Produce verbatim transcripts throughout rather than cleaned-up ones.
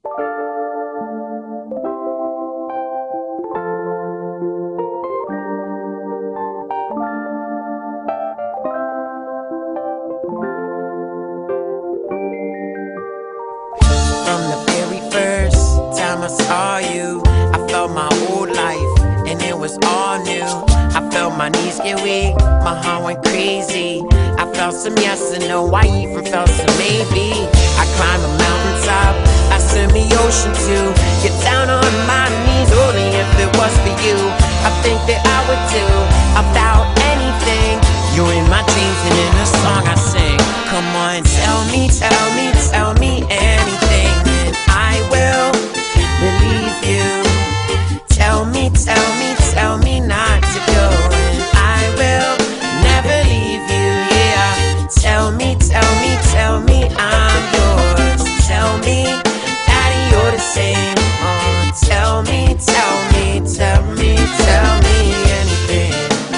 From the very first time I saw you, I felt my whole life, and it was all new. I felt my knees get weak, my heart went crazy. I felt some yes and no, I even felt some maybe. I climbed a mountaintop, I swim the ocean too. Get down on my knees, only if it was for you. I think that I would do about anything. You're in my dreams and in a song I sing. Come on, tell me, tell me, tell me anything, and I will believe you. Tell me, tell me, tell me not to go, and I will never leave you, yeah. Tell me, tell me, tell me I'm yours. Tell me that you're the same. Oh, tell me, tell me, tell me, tell me anything.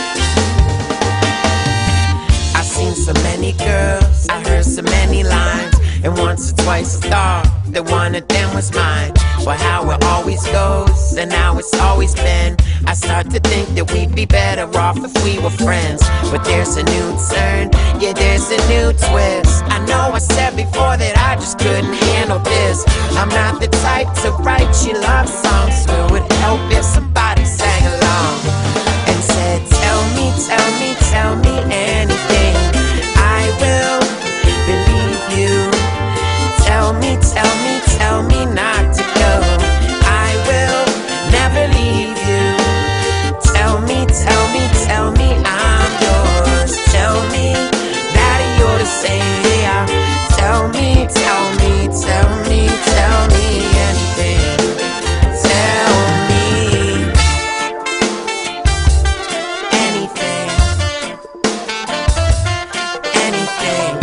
I've seen so many girls, I heard so many lines, and once or twice I thought that one of them was mine. But how it always goes, and how it's always been, I start to think that we'd be better off if we were friends. But there's a new turn, yeah, there's a new twist. I know I said before that I just couldn't handle this. I'm not the type to write you love songs, so it would help if somebody sang along and said, tell me, tell me, tell me anything. I will believe you. Tell me, tell me, tell me not to go. I will never leave you. Tell me, tell me, tell me I'm yours. Tell me that you're the same, yeah. Tell me, tell me, tell me, tell me anything. Tell me anything. Anything.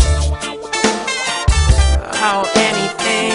Oh, anything.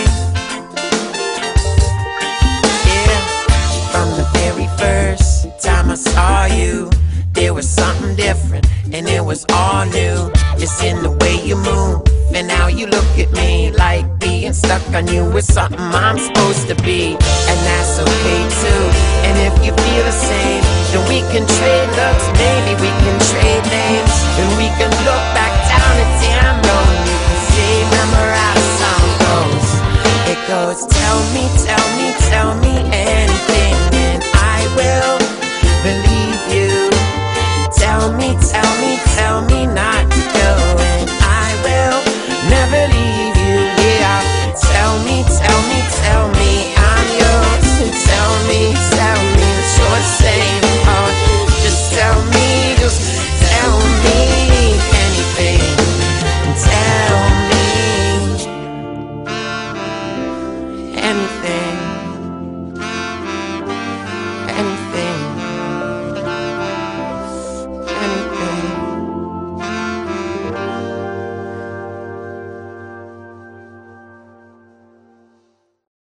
Yeah. From the very first time I saw you, there was something different, and it was all new. It's in the way you move, and how you look at me, like being stuck on you is something I'm supposed to be, and that's okay too. And if you feel the same, then we can trade looks, maybe we can trade names, and we can look back down at damn road, and you can see, remember how the song goes. It goes, tell me, tell me, tell me anything, and I will believe you. Tell me, tell me, tell me not to go, and I will never leave you, yeah. Tell me, tell me, tell me I'm yours. Tell me, tell me that you're the same. Oh, just tell me, just tell me anything. Tell me anything.